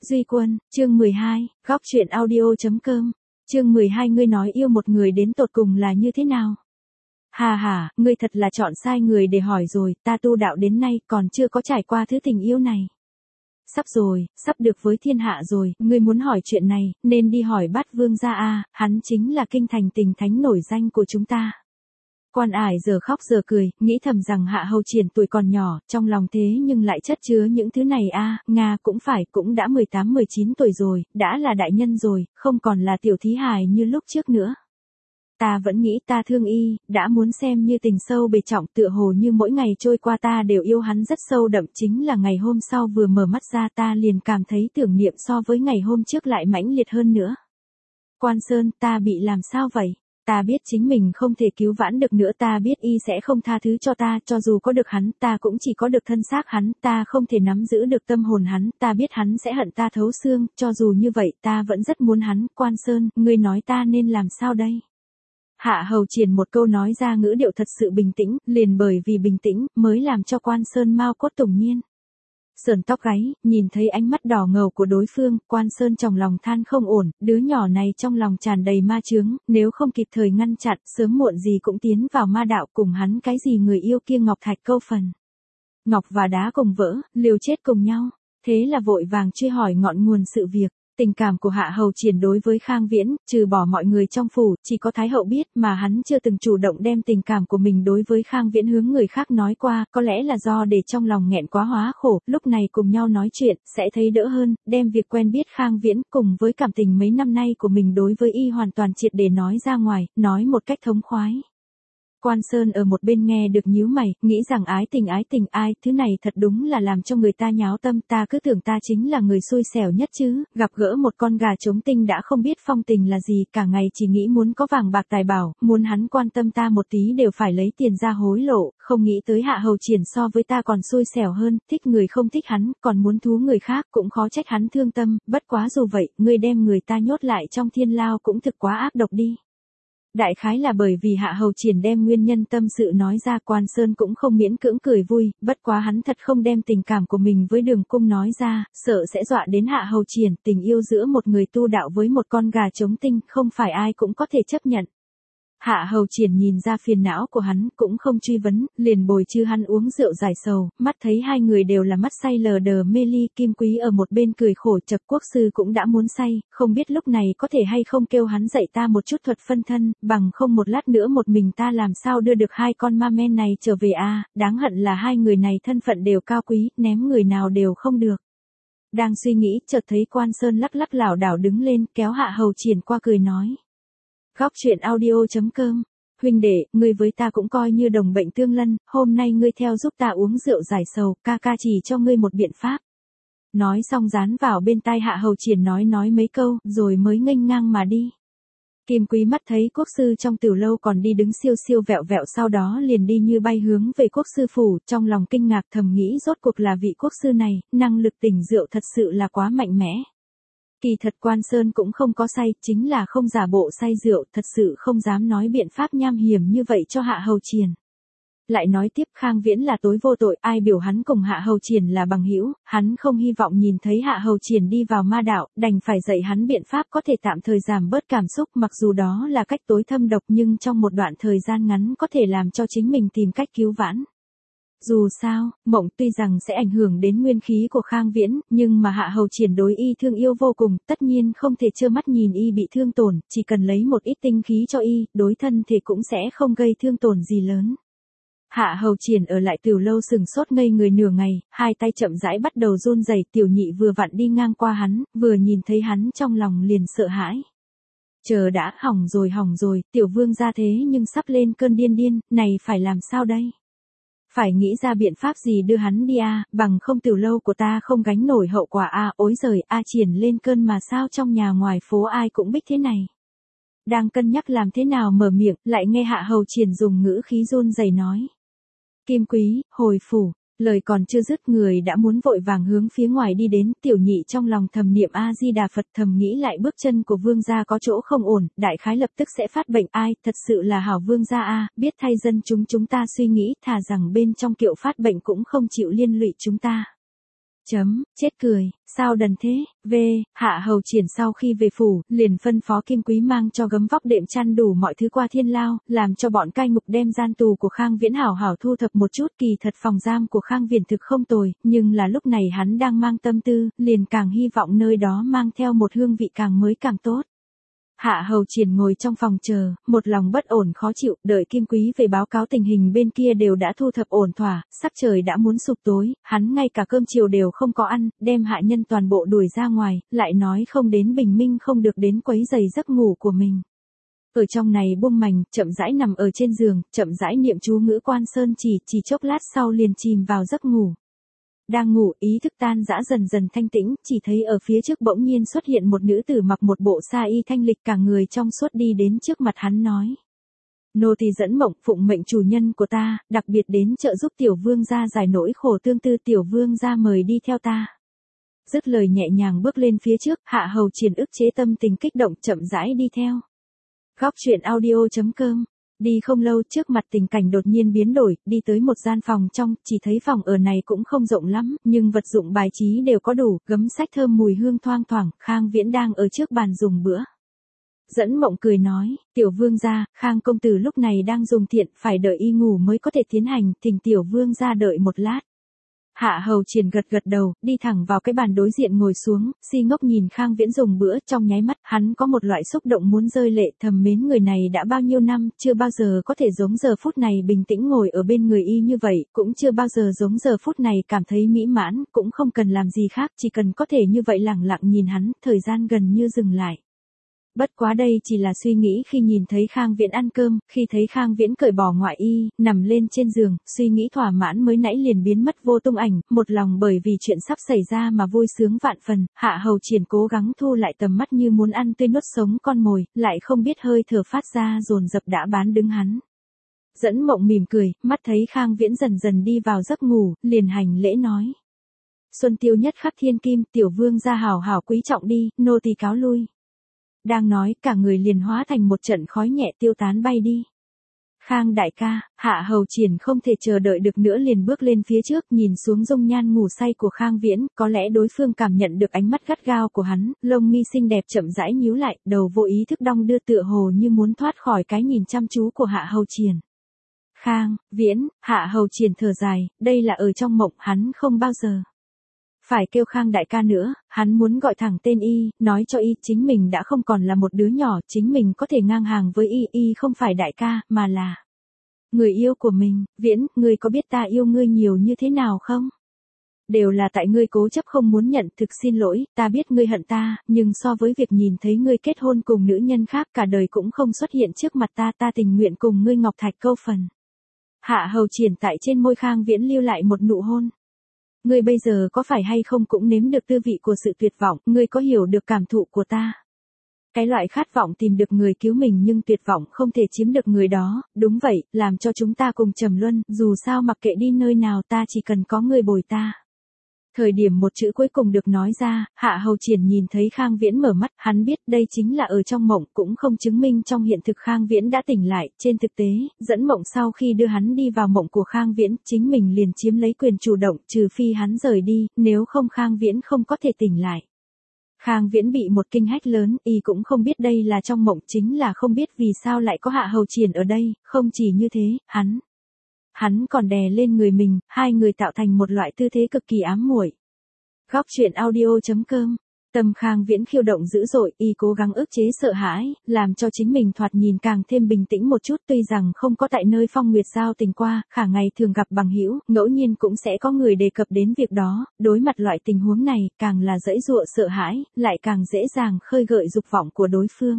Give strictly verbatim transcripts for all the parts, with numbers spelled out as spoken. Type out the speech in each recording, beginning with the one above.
Duy Quân, chương mười hai, góc truyện audio chấm com, chương mười hai ngươi nói yêu một người đến tột cùng là như thế nào? Hà hà, ngươi thật là chọn sai người để hỏi rồi, ta tu đạo đến nay còn chưa có trải qua thứ tình yêu này. Sắp rồi, sắp được với thiên hạ rồi, ngươi muốn hỏi chuyện này, nên đi hỏi Bát Vương gia a, hắn chính là kinh thành tình thánh nổi danh của chúng ta. Quan Ải giờ khóc giờ cười, nghĩ thầm rằng Hạ Hầu Triển tuổi còn nhỏ, trong lòng thế nhưng lại chất chứa những thứ này a, Nga cũng phải, cũng đã mười tám mười chín tuổi rồi, đã là đại nhân rồi, không còn là tiểu thí hài như lúc trước nữa. Ta vẫn nghĩ ta thương y, đã muốn xem như tình sâu bề trọng, tựa hồ như mỗi ngày trôi qua ta đều yêu hắn rất sâu đậm, chính là ngày hôm sau vừa mở mắt ra ta liền cảm thấy tưởng niệm so với ngày hôm trước lại mãnh liệt hơn nữa. Quan Sơn, ta bị làm sao vậy? Ta biết chính mình không thể cứu vãn được nữa, ta biết y sẽ không tha thứ cho ta, cho dù có được hắn, ta cũng chỉ có được thân xác hắn, ta không thể nắm giữ được tâm hồn hắn, ta biết hắn sẽ hận ta thấu xương, cho dù như vậy, ta vẫn rất muốn hắn. Quan Sơn, ngươi nói ta nên làm sao đây? Hạ Hầu Triển một câu nói ra ngữ điệu thật sự bình tĩnh, liền bởi vì bình tĩnh, mới làm cho Quan Sơn mau cốt tủng nhiên sờn tóc gáy, nhìn thấy ánh mắt đỏ ngầu của đối phương, Quan Sơn trong lòng than không ổn, đứa nhỏ này trong lòng tràn đầy ma chướng, nếu không kịp thời ngăn chặn, sớm muộn gì cũng tiến vào ma đạo, cùng hắn cái gì người yêu kia ngọc thạch câu phần. Ngọc và đá cùng vỡ, liều chết cùng nhau, thế là vội vàng truy hỏi ngọn nguồn sự việc. Tình cảm của Hạ Hầu Triển đối với Khang Viễn, trừ bỏ mọi người trong phủ, chỉ có Thái Hậu biết, mà hắn chưa từng chủ động đem tình cảm của mình đối với Khang Viễn hướng người khác nói qua, có lẽ là do để trong lòng nghẹn quá hóa khổ, lúc này cùng nhau nói chuyện, sẽ thấy đỡ hơn, đem việc quen biết Khang Viễn cùng với cảm tình mấy năm nay của mình đối với y hoàn toàn triệt để nói ra ngoài, nói một cách thống khoái. Quan Sơn ở một bên nghe được nhíu mày, nghĩ rằng ái tình ái tình ai, thứ này thật đúng là làm cho người ta nháo tâm, ta cứ tưởng ta chính là người xui xẻo nhất chứ, gặp gỡ một con gà trống tinh đã không biết phong tình là gì, cả ngày chỉ nghĩ muốn có vàng bạc tài bảo, muốn hắn quan tâm ta một tí đều phải lấy tiền ra hối lộ, không nghĩ tới Hạ Hầu Triển so với ta còn xui xẻo hơn, thích người không thích hắn, còn muốn thú người khác, cũng khó trách hắn thương tâm, bất quá dù vậy, ngươi đem người ta nhốt lại trong thiên lao cũng thực quá ác độc đi. Đại khái là bởi vì Hạ Hầu Triển đem nguyên nhân tâm sự nói ra, Quan Sơn cũng không miễn cưỡng cười vui, bất quá hắn thật không đem tình cảm của mình với Đường Cung nói ra, sợ sẽ dọa đến Hạ Hầu Triển, tình yêu giữa một người tu đạo với một con gà trống tinh, không phải ai cũng có thể chấp nhận. Hạ Hầu Triển nhìn ra phiền não của hắn, cũng không truy vấn, liền bồi chư hắn uống rượu giải sầu, mắt thấy hai người đều là mắt say lờ đờ mê ly, Kim Quý ở một bên cười khổ, Chập Quốc sư cũng đã muốn say, không biết lúc này có thể hay không kêu hắn dạy ta một chút thuật phân thân, bằng không một lát nữa một mình ta làm sao đưa được hai con ma men này trở về a, à, đáng hận là hai người này thân phận đều cao quý, ném người nào đều không được. Đang suy nghĩ, chợt thấy Quan Sơn lắc lắc lảo đảo đứng lên, kéo Hạ Hầu Triển qua cười nói. Góc truyện audio chấm com, huynh đệ, ngươi với ta cũng coi như đồng bệnh tương lân, hôm nay ngươi theo giúp ta uống rượu giải sầu, ca ca chỉ cho ngươi một biện pháp. Nói xong dán vào bên tai Hạ Hầu Triển nói nói mấy câu, rồi mới nghênh ngang mà đi. Kim Quý mắt thấy quốc sư trong tiểu lâu còn đi đứng siêu siêu vẹo vẹo, sau đó liền đi như bay hướng về quốc sư phủ, trong lòng kinh ngạc thầm nghĩ rốt cuộc là vị quốc sư này, năng lực tỉnh rượu thật sự là quá mạnh mẽ. Kỳ thật Quan Sơn cũng không có say, chính là không giả bộ say rượu, thật sự không dám nói biện pháp nham hiểm như vậy cho Hạ Hầu Triển. Lại nói tiếp, Khang Viễn là tối vô tội, ai biểu hắn cùng Hạ Hầu Triển là bằng hữu, hắn không hy vọng nhìn thấy Hạ Hầu Triển đi vào ma đạo, đành phải dạy hắn biện pháp có thể tạm thời giảm bớt cảm xúc, mặc dù đó là cách tối thâm độc nhưng trong một đoạn thời gian ngắn có thể làm cho chính mình tìm cách cứu vãn. Dù sao, mộng tuy rằng sẽ ảnh hưởng đến nguyên khí của Khang Viễn, nhưng mà Hạ Hầu Triển đối y thương yêu vô cùng, tất nhiên không thể trơ mắt nhìn y bị thương tổn, chỉ cần lấy một ít tinh khí cho y, đối thân thể cũng sẽ không gây thương tổn gì lớn. Hạ Hầu Triển ở lại tiểu lâu sừng sốt ngây người nửa ngày, hai tay chậm rãi bắt đầu run rẩy, tiểu nhị vừa vặn đi ngang qua hắn, vừa nhìn thấy hắn trong lòng liền sợ hãi. Chờ đã, hỏng rồi hỏng rồi, tiểu vương ra thế nhưng sắp lên cơn điên điên, này phải làm sao đây? Phải nghĩ ra biện pháp gì đưa hắn đi a, à, bằng không tiểu lâu của ta không gánh nổi hậu quả a, à, ối giời, a à, Triển lên cơn mà sao trong nhà ngoài phố ai cũng biết thế này. Đang cân nhắc làm thế nào mở miệng, lại nghe Hạ Hầu Triển dùng ngữ khí run rẩy nói. Kim Quý, hồi phủ, lời còn chưa dứt người đã muốn vội vàng hướng phía ngoài đi đến, tiểu nhị trong lòng thầm niệm A-di-đà Phật, thầm nghĩ lại bước chân của vương gia có chỗ không ổn, đại khái lập tức sẽ phát bệnh, ai, thật sự là hảo vương gia a, biết thay dân chúng chúng ta suy nghĩ, thà rằng bên trong kiệu phát bệnh cũng không chịu liên lụy chúng ta. Chấm, chết cười, sao đần thế, v, Hạ Hầu Triển sau khi về phủ, liền phân phó Kim Quý mang cho gấm vóc đệm chăn đủ mọi thứ qua thiên lao, làm cho bọn cai ngục đem gian tù của Khang Viễn hảo hảo thu thập một chút. Kỳ thật phòng giam của Khang Viễn thực không tồi, nhưng là lúc này hắn đang mang tâm tư, liền càng hy vọng nơi đó mang theo một hương vị càng mới càng tốt. Hạ Hầu Triển ngồi trong phòng chờ, một lòng bất ổn khó chịu, đợi Kim Quý về báo cáo tình hình bên kia đều đã thu thập ổn thỏa, sắc trời đã muốn sụp tối, hắn ngay cả cơm chiều đều không có ăn, đem hạ nhân toàn bộ đuổi ra ngoài, lại nói không đến bình minh không được đến quấy rầy giấc ngủ của mình. Ở trong này buông mành, chậm rãi nằm ở trên giường, chậm rãi niệm chú ngữ Quan Sơn chỉ, chỉ chốc lát sau liền chìm vào giấc ngủ. Đang ngủ, ý thức tan dã dần dần thanh tĩnh, chỉ thấy ở phía trước bỗng nhiên xuất hiện một nữ tử mặc một bộ sa y thanh lịch, cả người trong suốt đi đến trước mặt hắn nói. Nô tỳ dẫn mộng phụng mệnh chủ nhân của ta, đặc biệt đến trợ giúp tiểu vương gia giải nỗi khổ tương tư, tiểu vương gia mời đi theo ta. Dứt lời nhẹ nhàng bước lên phía trước, Hạ Hầu Triển ức chế tâm tình kích động chậm rãi đi theo. Góc truyện audio chấm com. Đi không lâu trước mặt tình cảnh đột nhiên biến đổi, đi tới một gian phòng trong, chỉ thấy phòng ở này cũng không rộng lắm, nhưng vật dụng bài trí đều có đủ, gấm sách thơm mùi hương thoang thoảng, Khang Viễn đang ở trước bàn dùng bữa. Dẫn Mộng cười nói, tiểu vương gia, Khang công tử lúc này đang dùng thiện, phải đợi y ngủ mới có thể tiến hành, thỉnh tiểu vương gia đợi một lát. Hạ Hầu Triển gật gật đầu, đi thẳng vào cái bàn đối diện ngồi xuống, si ngốc nhìn Khang Viễn dùng bữa, trong nháy mắt, hắn có một loại xúc động muốn rơi lệ, thầm mến người này đã bao nhiêu năm, chưa bao giờ có thể giống giờ phút này bình tĩnh ngồi ở bên người y như vậy, cũng chưa bao giờ giống giờ phút này cảm thấy mỹ mãn, cũng không cần làm gì khác, chỉ cần có thể như vậy lẳng lặng nhìn hắn, thời gian gần như dừng lại. Bất quá đây chỉ là suy nghĩ khi nhìn thấy Khang Viễn ăn cơm, khi thấy Khang Viễn cởi bỏ ngoại y, nằm lên trên giường, suy nghĩ thỏa mãn mới nãy liền biến mất vô tung ảnh, một lòng bởi vì chuyện sắp xảy ra mà vui sướng vạn phần. Hạ Hầu Triển cố gắng thu lại tầm mắt như muốn ăn tươi nuốt sống con mồi, lại không biết hơi thở phát ra dồn dập đã bán đứng hắn. Dẫn Mộng mỉm cười, mắt thấy Khang Viễn dần dần đi vào giấc ngủ, liền hành lễ nói. Xuân tiêu nhất khắc thiên kim, tiểu vương gia hảo hảo quý trọng đi, nô tỳ cáo lui. Đang nói, cả người liền hóa thành một trận khói nhẹ tiêu tán bay đi. Khang đại ca, Hạ Hầu Triển không thể chờ đợi được nữa liền bước lên phía trước, nhìn xuống dung nhan ngủ say của Khang Viễn, có lẽ đối phương cảm nhận được ánh mắt gắt gao của hắn, lông mi xinh đẹp chậm rãi nhíu lại, đầu vô ý thức đong đưa tựa hồ như muốn thoát khỏi cái nhìn chăm chú của Hạ Hầu Triển. Khang, Viễn, Hạ Hầu Triển thở dài, đây là ở trong mộng, hắn không bao giờ phải kêu Khang đại ca nữa, hắn muốn gọi thẳng tên y, nói cho y chính mình đã không còn là một đứa nhỏ, chính mình có thể ngang hàng với y, y không phải đại ca, mà là người yêu của mình. Viễn, ngươi có biết ta yêu ngươi nhiều như thế nào không? Đều là tại ngươi cố chấp không muốn nhận, thực xin lỗi, ta biết ngươi hận ta, nhưng so với việc nhìn thấy ngươi kết hôn cùng nữ nhân khác cả đời cũng không xuất hiện trước mặt ta, ta tình nguyện cùng ngươi ngọc thạch câu phần. Hạ Hầu Triển tại trên môi Khang Viễn lưu lại một nụ hôn. Ngươi bây giờ có phải hay không cũng nếm được tư vị của sự tuyệt vọng, ngươi có hiểu được cảm thụ của ta? Cái loại khát vọng tìm được người cứu mình nhưng tuyệt vọng không thể chiếm được người đó, đúng vậy, làm cho chúng ta cùng trầm luân, dù sao mặc kệ đi nơi nào ta chỉ cần có người bồi ta. Thời điểm một chữ cuối cùng được nói ra, Hạ Hầu Triển nhìn thấy Khang Viễn mở mắt, hắn biết đây chính là ở trong mộng, cũng không chứng minh trong hiện thực Khang Viễn đã tỉnh lại. Trên thực tế, Dẫn Mộng sau khi đưa hắn đi vào mộng của Khang Viễn, chính mình liền chiếm lấy quyền chủ động, trừ phi hắn rời đi, nếu không Khang Viễn không có thể tỉnh lại. Khang Viễn bị một kinh hách lớn, y cũng không biết đây là trong mộng, chính là không biết vì sao lại có Hạ Hầu Triển ở đây, không chỉ như thế, hắn... Hắn còn đè lên người mình, hai người tạo thành một loại tư thế cực kỳ ám muội. Góc truyện audio chấm com. Tâm Khang Viễn khiêu động dữ dội, y cố gắng ức chế sợ hãi, làm cho chính mình thoạt nhìn càng thêm bình tĩnh một chút, tuy rằng không có tại nơi Phong Nguyệt giao tình qua, khả ngày thường gặp bằng hữu, ngẫu nhiên cũng sẽ có người đề cập đến việc đó, đối mặt loại tình huống này, càng là dãy dụa sợ hãi, lại càng dễ dàng khơi gợi dục vọng của đối phương.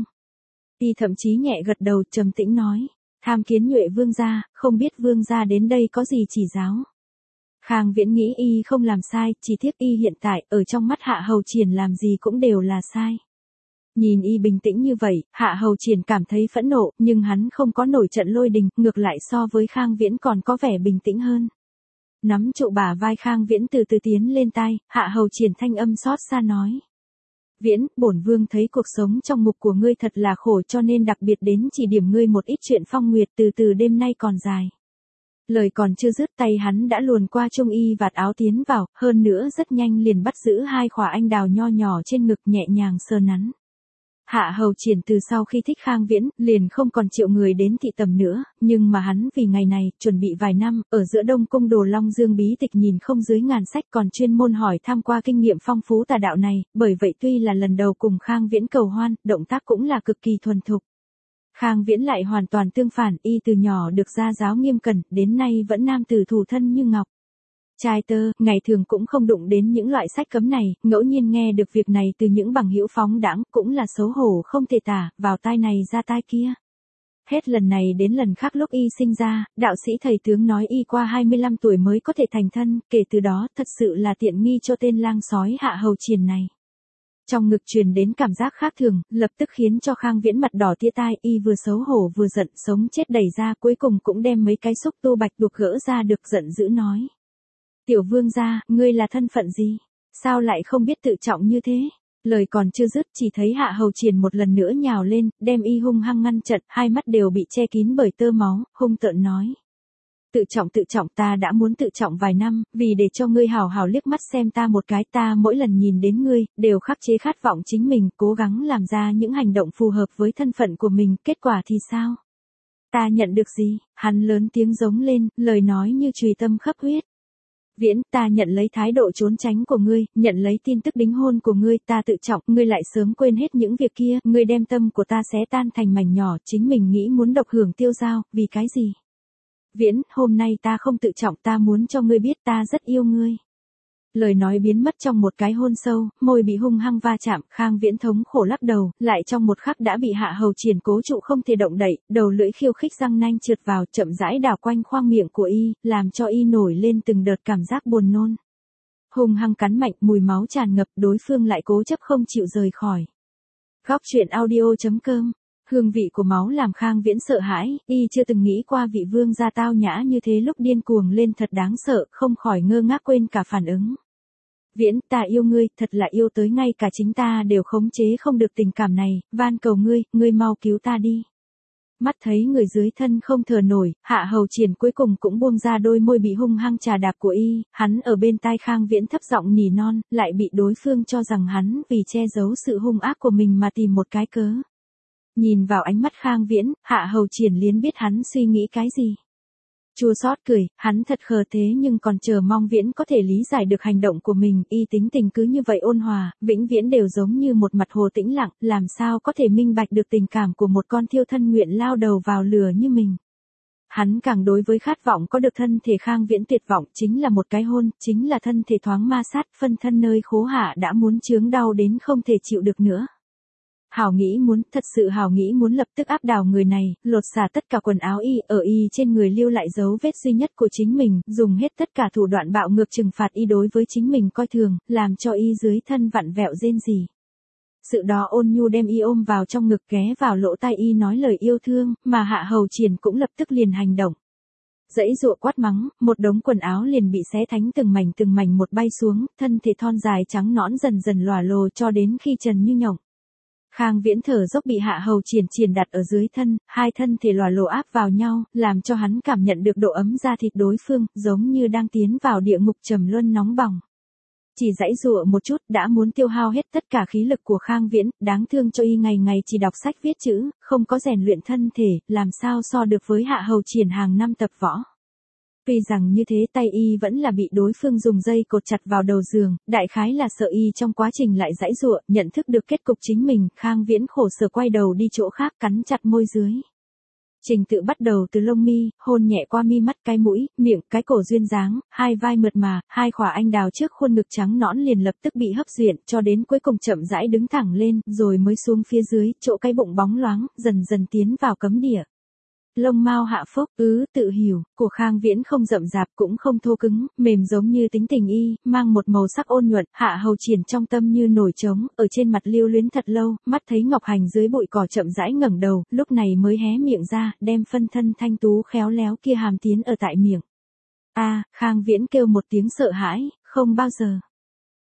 Y thậm chí nhẹ gật đầu trầm tĩnh nói. Tham kiến Nhuệ vương gia, không biết vương gia đến đây có gì chỉ giáo. Khang Viễn nghĩ y không làm sai, chỉ tiếc y hiện tại, ở trong mắt Hạ Hầu Triển làm gì cũng đều là sai. Nhìn y bình tĩnh như vậy, Hạ Hầu Triển cảm thấy phẫn nộ, nhưng hắn không có nổi trận lôi đình, ngược lại so với Khang Viễn còn có vẻ bình tĩnh hơn. Nắm trụ bả vai Khang Viễn từ từ tiến lên tai, Hạ Hầu Triển thanh âm xót xa nói. Viễn, bổn vương thấy cuộc sống trong ngục của ngươi thật là khổ cho nên đặc biệt đến chỉ điểm ngươi một ít chuyện Phong Nguyệt từ từ đêm nay còn dài. Lời còn chưa dứt tay hắn đã luồn qua trung y vạt áo tiến vào, hơn nữa rất nhanh liền bắt giữ hai khỏa anh đào nho nhỏ trên ngực nhẹ nhàng sờ nắn. Hạ Hầu Triển từ sau khi thích Khang Viễn, liền không còn chịu người đến thị tầm nữa, nhưng mà hắn vì ngày này, chuẩn bị vài năm, ở giữa Đông Cung Đồ Long Dương bí tịch nhìn không dưới ngàn sách còn chuyên môn hỏi tham qua kinh nghiệm phong phú tà đạo này, bởi vậy tuy là lần đầu cùng Khang Viễn cầu hoan, động tác cũng là cực kỳ thuần thục. Khang Viễn lại hoàn toàn tương phản, y từ nhỏ được gia giáo nghiêm cẩn, đến nay vẫn nam tử thủ thân như ngọc. Trai tơ, ngày thường cũng không đụng đến những loại sách cấm này, ngẫu nhiên nghe được việc này từ những bằng hữu phóng đãng, cũng là xấu hổ không thể tả, vào tai này ra tai kia. Hết lần này đến lần khác lúc y sinh ra, đạo sĩ thầy tướng nói y qua hai mươi lăm tuổi mới có thể thành thân, kể từ đó thật sự là tiện nghi cho tên lang sói Hạ Hầu Triển này. Trong ngực truyền đến cảm giác khác thường, lập tức khiến cho Khang Viễn mặt đỏ tía tai, y vừa xấu hổ vừa giận, sống chết đẩy ra, cuối cùng cũng đem mấy cái xúc tu bạch đuộc gỡ ra được, giận dữ nói. Tiểu vương gia, ngươi là thân phận gì? Sao lại không biết tự trọng như thế? Lời còn chưa dứt chỉ thấy Hạ Hầu Triển một lần nữa nhào lên, đem y hung hăng ngăn chặn, hai mắt đều bị che kín bởi tơ máu, hung tợn nói. Tự trọng tự trọng, ta đã muốn tự trọng vài năm, vì để cho ngươi hào hào liếc mắt xem ta một cái, ta mỗi lần nhìn đến ngươi, đều khắc chế khát vọng chính mình, cố gắng làm ra những hành động phù hợp với thân phận của mình, kết quả thì sao? Ta nhận được gì? Hắn lớn tiếng giống lên, lời nói như chùy tâm khắp huyết. Viễn, ta nhận lấy thái độ trốn tránh của ngươi, nhận lấy tin tức đính hôn của ngươi, ta tự trọng, ngươi lại sớm quên hết những việc kia, ngươi đem tâm của ta xé tan thành mảnh nhỏ, chính mình nghĩ muốn độc hưởng tiêu dao, vì cái gì? Viễn, hôm nay ta không tự trọng, ta muốn cho ngươi biết ta rất yêu ngươi. Lời nói biến mất trong một cái hôn sâu, môi bị hung hăng va chạm, Khang Viễn thống khổ lắc đầu, lại trong một khắc đã bị Hạ Hầu Triển cố trụ không thể động đậy, đầu lưỡi khiêu khích răng nanh trượt vào, chậm rãi đảo quanh khoang miệng của y, làm cho y nổi lên từng đợt cảm giác buồn nôn. Hung hăng cắn mạnh, mùi máu tràn ngập, đối phương lại cố chấp không chịu rời khỏi. Góc truyện audio chấm com. Hương vị của máu làm Khang Viễn sợ hãi, y chưa từng nghĩ qua vị vương gia tao nhã như thế lúc điên cuồng lên thật đáng sợ, không khỏi ngơ ngác quên cả phản ứng. Viễn, ta yêu ngươi, thật là yêu tới ngay cả chính ta đều khống chế không được tình cảm này, van cầu ngươi, ngươi mau cứu ta đi. Mắt thấy người dưới thân không thở nổi, Hạ Hầu Triển cuối cùng cũng buông ra đôi môi bị hung hăng trà đạp của y, hắn ở bên tai Khang Viễn thấp giọng nỉ non, lại bị đối phương cho rằng hắn vì che giấu sự hung ác của mình mà tìm một cái cớ. Nhìn vào ánh mắt Khang Viễn, Hạ Hầu Triển liền biết hắn suy nghĩ cái gì. Chua xót cười, hắn thật khờ thế nhưng còn chờ mong Viễn có thể lý giải được hành động của mình, y tính tình cứ như vậy ôn hòa, vĩnh viễn đều giống như một mặt hồ tĩnh lặng, làm sao có thể minh bạch được tình cảm của một con thiêu thân nguyện lao đầu vào lửa như mình. Hắn càng đối với khát vọng có được thân thể Khang Viễn tuyệt vọng, chính là một cái hôn, chính là thân thể thoáng ma sát, phân thân nơi khố hạ đã muốn chướng đau đến không thể chịu được nữa. Hảo nghĩ muốn, thật sự hảo nghĩ muốn lập tức áp đảo người này, lột xả tất cả quần áo y, ở y trên người lưu lại dấu vết duy nhất của chính mình, dùng hết tất cả thủ đoạn bạo ngược trừng phạt y đối với chính mình coi thường, làm cho y dưới thân vặn vẹo rên rỉ. Sự đó ôn nhu đem y ôm vào trong ngực, ghé vào lỗ tai y nói lời yêu thương, mà Hạ Hầu Triển cũng lập tức liền hành động. Dãy dụa quát mắng, một đống quần áo liền bị xé thánh từng mảnh từng mảnh một bay xuống, thân thể thon dài trắng nõn dần dần lòa lồ cho đến khi trần như nhộng. Khang Viễn thở dốc bị Hạ Hầu Triển triển đặt ở dưới thân, hai thân thể lòa lồ áp vào nhau, làm cho hắn cảm nhận được độ ấm da thịt đối phương, giống như đang tiến vào địa ngục trầm luân nóng bỏng. Chỉ dãy dụa một chút đã muốn tiêu hao hết tất cả khí lực của Khang Viễn, đáng thương cho y ngày ngày chỉ đọc sách viết chữ, không có rèn luyện thân thể, làm sao so được với Hạ Hầu Triển hàng năm tập võ. Tuy rằng như thế tay y vẫn là bị đối phương dùng dây cột chặt vào đầu giường, đại khái là sợ y trong quá trình lại giãy giụa, nhận thức được kết cục chính mình, Khang Viễn khổ sở quay đầu đi chỗ khác cắn chặt môi dưới. Trình tự bắt đầu từ lông mi, hôn nhẹ qua mi mắt, cái mũi, miệng, cái cổ duyên dáng, hai vai mượt mà, hai khỏa anh đào trước khuôn ngực trắng nõn liền lập tức bị hấp duyện, cho đến cuối cùng chậm rãi đứng thẳng lên, rồi mới xuống phía dưới, chỗ cái bụng bóng loáng, dần dần tiến vào cấm địa. Lông mao hạ phốc, ứ, tự hiểu, của Khang Viễn không rậm rạp cũng không thô cứng, mềm giống như tính tình y, mang một màu sắc ôn nhuận, Hạ Hầu Triển trong tâm như nổi trống, ở trên mặt lưu luyến thật lâu, mắt thấy Ngọc Hành dưới bụi cỏ chậm rãi ngẩng đầu, lúc này mới hé miệng ra, đem phân thân thanh tú khéo léo kia hàm tiến ở tại miệng. A, Khang Viễn kêu một tiếng sợ hãi, không bao giờ.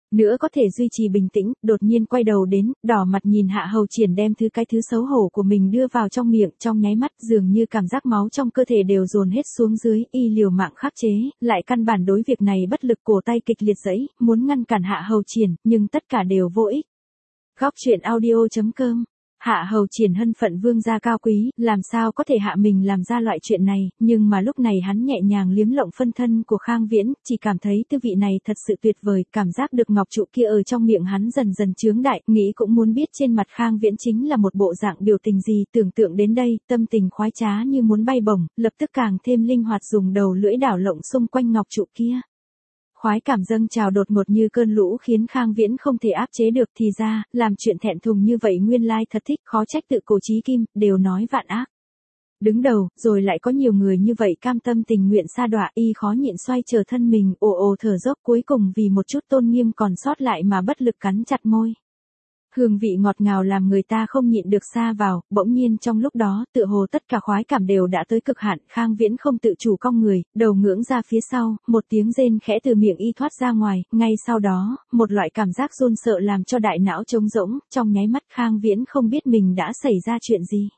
nữa có thể duy trì bình tĩnh, đột nhiên quay đầu đến, đỏ mặt nhìn Hạ Hầu Triển đem thứ cái thứ xấu hổ của mình đưa vào trong miệng, trong nháy mắt dường như cảm giác máu trong cơ thể đều dồn hết xuống dưới, y liều mạng khắc chế, lại căn bản đối việc này bất lực, cổ tay kịch liệt giãy, muốn ngăn cản Hạ Hầu Triển, nhưng tất cả đều vô ích. Góc truyện audio chấm com. Hạ Hầu Triển thân phận vương gia cao quý, làm sao có thể hạ mình làm ra loại chuyện này, nhưng mà lúc này hắn nhẹ nhàng liếm lộng phân thân của Khang Viễn, chỉ cảm thấy tư vị này thật sự tuyệt vời, cảm giác được ngọc trụ kia ở trong miệng hắn dần dần chướng đại, nghĩ cũng muốn biết trên mặt Khang Viễn chính là một bộ dạng biểu tình gì, tưởng tượng đến đây, tâm tình khoái trá như muốn bay bổng, lập tức càng thêm linh hoạt dùng đầu lưỡi đảo lộng xung quanh ngọc trụ kia. Khoái cảm dâng trào đột ngột như cơn lũ khiến Khang Viễn không thể áp chế được, thì ra, làm chuyện thẹn thùng như vậy nguyên lai thật thích, khó trách tự cổ chí kim, đều nói vạn ác. Đứng đầu, rồi lại có nhiều người như vậy cam tâm tình nguyện sa đọa, y khó nhịn xoay trở thân mình, ồ ồ thở dốc, cuối cùng vì một chút tôn nghiêm còn sót lại mà bất lực cắn chặt môi. Hương vị ngọt ngào làm người ta không nhịn được sa vào, bỗng nhiên trong lúc đó, tựa hồ tất cả khoái cảm đều đã tới cực hạn, Khang Viễn không tự chủ cong người, đầu ngưỡng ra phía sau, một tiếng rên khẽ từ miệng y thoát ra ngoài, ngay sau đó, một loại cảm giác run sợ làm cho đại não trống rỗng, trong nháy mắt Khang Viễn không biết mình đã xảy ra chuyện gì.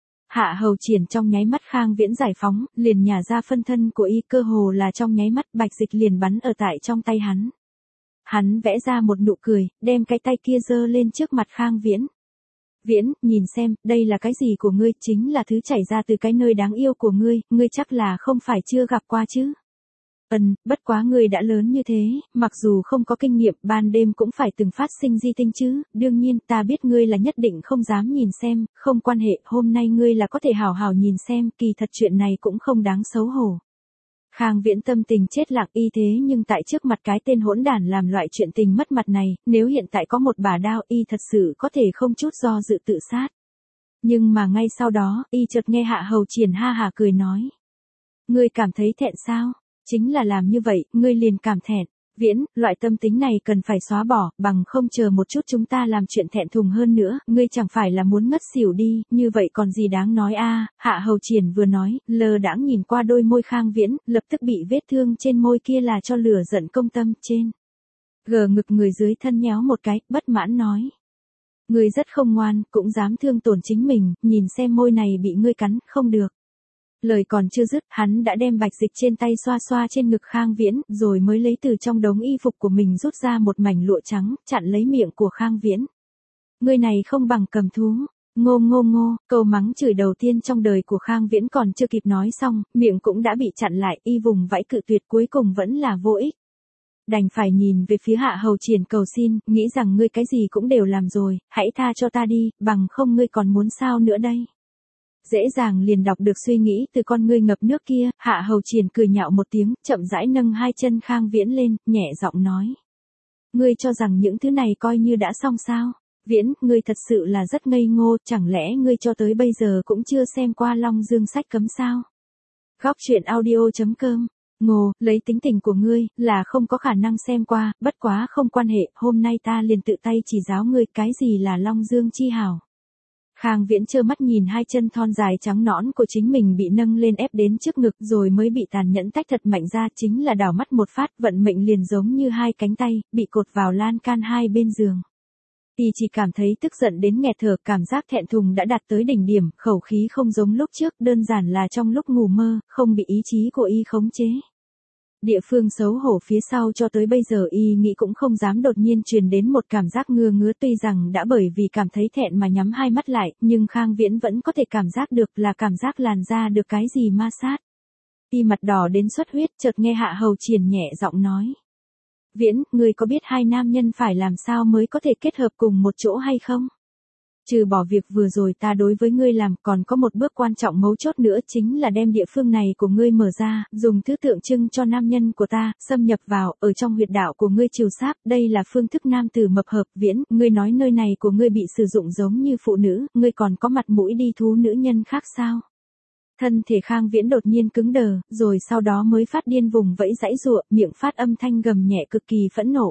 Hạ Hầu Triển trong nháy mắt Khang Viễn giải phóng, liền nhả ra phân thân của y, cơ hồ là trong nháy mắt bạch dịch liền bắn ở tại trong tay hắn. Hắn vẽ ra một nụ cười, đem cái tay kia giơ lên trước mặt Khang Viễn. Viễn, nhìn xem, đây là cái gì của ngươi, chính là thứ chảy ra từ cái nơi đáng yêu của ngươi, ngươi chắc là không phải chưa gặp qua chứ. Ừm, bất quá ngươi đã lớn như thế, mặc dù không có kinh nghiệm, ban đêm cũng phải từng phát sinh di tinh chứ, đương nhiên, ta biết ngươi là nhất định không dám nhìn xem, không quan hệ, hôm nay ngươi là có thể hào hào nhìn xem, kỳ thật chuyện này cũng không đáng xấu hổ. Khang Viễn tâm tình chết lặng y thế nhưng tại trước mặt cái tên hỗn đản làm loại chuyện tình mất mặt này, nếu hiện tại có một bả đao y thật sự có thể không chút do dự tự sát. Nhưng mà ngay sau đó, y chợt nghe Hạ Hầu Triển ha hả cười nói. Ngươi cảm thấy thẹn sao? Chính là làm như vậy, ngươi liền cảm thẹn. Viễn, loại tâm tính này cần phải xóa bỏ, bằng không chờ một chút chúng ta làm chuyện thẹn thùng hơn nữa, ngươi chẳng phải là muốn ngất xỉu đi, như vậy còn gì đáng nói a? Hạ Hầu Triển vừa nói, lơ đãng nhìn qua đôi môi Khang Viễn, lập tức bị vết thương trên môi kia là cho lửa giận công tâm, trên gờ ngực người dưới thân nhéo một cái, bất mãn nói. Ngươi rất không ngoan, cũng dám thương tổn chính mình, nhìn xem môi này bị ngươi cắn, không được. Lời còn chưa dứt, hắn đã đem bạch dịch trên tay xoa xoa trên ngực Khang Viễn, rồi mới lấy từ trong đống y phục của mình rút ra một mảnh lụa trắng, chặn lấy miệng của Khang Viễn. Ngươi này không bằng cầm thú. Ngô ngô ngô, câu mắng chửi đầu tiên trong đời của Khang Viễn còn chưa kịp nói xong, miệng cũng đã bị chặn lại, y vùng vẫy cự tuyệt cuối cùng vẫn là vô ích. Đành phải nhìn về phía Hạ Hầu Triển cầu xin, nghĩ rằng ngươi cái gì cũng đều làm rồi, hãy tha cho ta đi, bằng không ngươi còn muốn sao nữa đây. Dễ dàng liền đọc được suy nghĩ từ con ngươi ngập nước kia, Hạ Hầu Triển cười nhạo một tiếng, chậm rãi nâng hai chân Khang Viễn lên, nhẹ giọng nói. Ngươi cho rằng những thứ này coi như đã xong sao? Viễn, ngươi thật sự là rất ngây ngô, chẳng lẽ ngươi cho tới bây giờ cũng chưa xem qua Long Dương sách cấm sao? Góc truyện audio chấm com. Ngô, lấy tính tình của ngươi, là không có khả năng xem qua, bất quá không quan hệ, hôm nay ta liền tự tay chỉ giáo ngươi cái gì là Long Dương chi hảo. Khang Viễn trơ mắt nhìn hai chân thon dài trắng nõn của chính mình bị nâng lên ép đến trước ngực rồi mới bị tàn nhẫn tách thật mạnh ra, chính là đảo mắt một phát, vận mệnh liền giống như hai cánh tay, bị cột vào lan can hai bên giường. Y chỉ cảm thấy tức giận đến nghẹt thở, cảm giác thẹn thùng đã đạt tới đỉnh điểm, khẩu khí không giống lúc trước, đơn giản là trong lúc ngủ mơ, không bị ý chí của y khống chế. Địa phương xấu hổ phía sau cho tới bây giờ y nghĩ cũng không dám đột nhiên truyền đến một cảm giác ngứa ngứa, tuy rằng đã bởi vì cảm thấy thẹn mà nhắm hai mắt lại, nhưng Khang Viễn vẫn có thể cảm giác được là cảm giác làn da được cái gì ma sát. Y mặt đỏ đến xuất huyết, chợt nghe Hạ Hầu Triển nhẹ giọng nói. Viễn, ngươi có biết hai nam nhân phải làm sao mới có thể kết hợp cùng một chỗ hay không? Trừ bỏ việc vừa rồi ta đối với ngươi làm, còn có một bước quan trọng mấu chốt nữa, chính là đem địa phương này của ngươi mở ra, dùng thứ tượng trưng cho nam nhân của ta, xâm nhập vào, ở trong huyệt đạo của ngươi chiều sáp, đây là phương thức nam tử mập hợp. Viễn, ngươi nói nơi này của ngươi bị sử dụng giống như phụ nữ, ngươi còn có mặt mũi đi thú nữ nhân khác sao? Thân thể Khang Viễn đột nhiên cứng đờ, rồi sau đó mới phát điên vùng vẫy giãy giụa, miệng phát âm thanh gầm nhẹ cực kỳ phẫn nộ.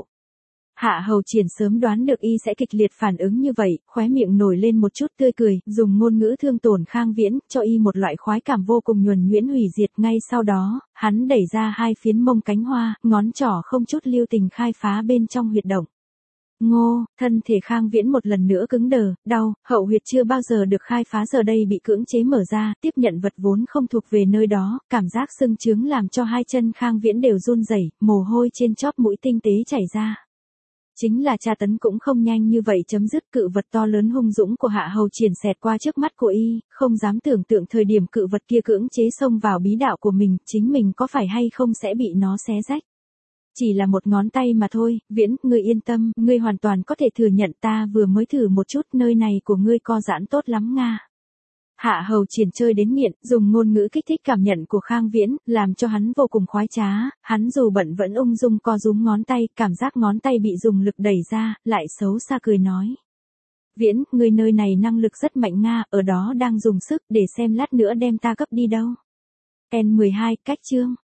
Hạ Hầu Triển sớm đoán được y sẽ kịch liệt phản ứng như vậy, khóe miệng nổi lên một chút tươi cười, dùng ngôn ngữ thương tổn Khang Viễn, cho y một loại khoái cảm vô cùng nhuần nhuyễn hủy diệt. Ngay sau đó, hắn đẩy ra hai phiến mông cánh hoa, ngón trỏ không chút lưu tình khai phá bên trong huyệt động. Ngô, thân thể Khang Viễn một lần nữa cứng đờ, đau, hậu huyệt chưa bao giờ được khai phá giờ đây bị cưỡng chế mở ra, tiếp nhận vật vốn không thuộc về nơi đó, cảm giác sưng trướng làm cho hai chân Khang Viễn đều run rẩy, mồ hôi trên chóp mũi tinh tế chảy ra. Chính là tra tấn cũng không nhanh như vậy chấm dứt, cự vật to lớn hung dũng của Hạ Hầu Triển xẹt qua trước mắt của y, không dám tưởng tượng thời điểm cự vật kia cưỡng chế xông vào bí đạo của mình, chính mình có phải hay không sẽ bị nó xé rách. Chỉ là một ngón tay mà thôi, Viễn, ngươi yên tâm, ngươi hoàn toàn có thể thừa nhận ta vừa mới thử một chút, nơi này của ngươi co giãn tốt lắm nga. Hạ Hầu Triển chơi đến nghiện, dùng ngôn ngữ kích thích cảm nhận của Khang Viễn, làm cho hắn vô cùng khoái trá, hắn dù bận vẫn ung dung co rúm ngón tay, cảm giác ngón tay bị dùng lực đẩy ra, lại xấu xa cười nói. Viễn, ngươi nơi này năng lực rất mạnh nga, ở đó đang dùng sức, để xem lát nữa đem ta cấp đi đâu. N mười hai, cách chương.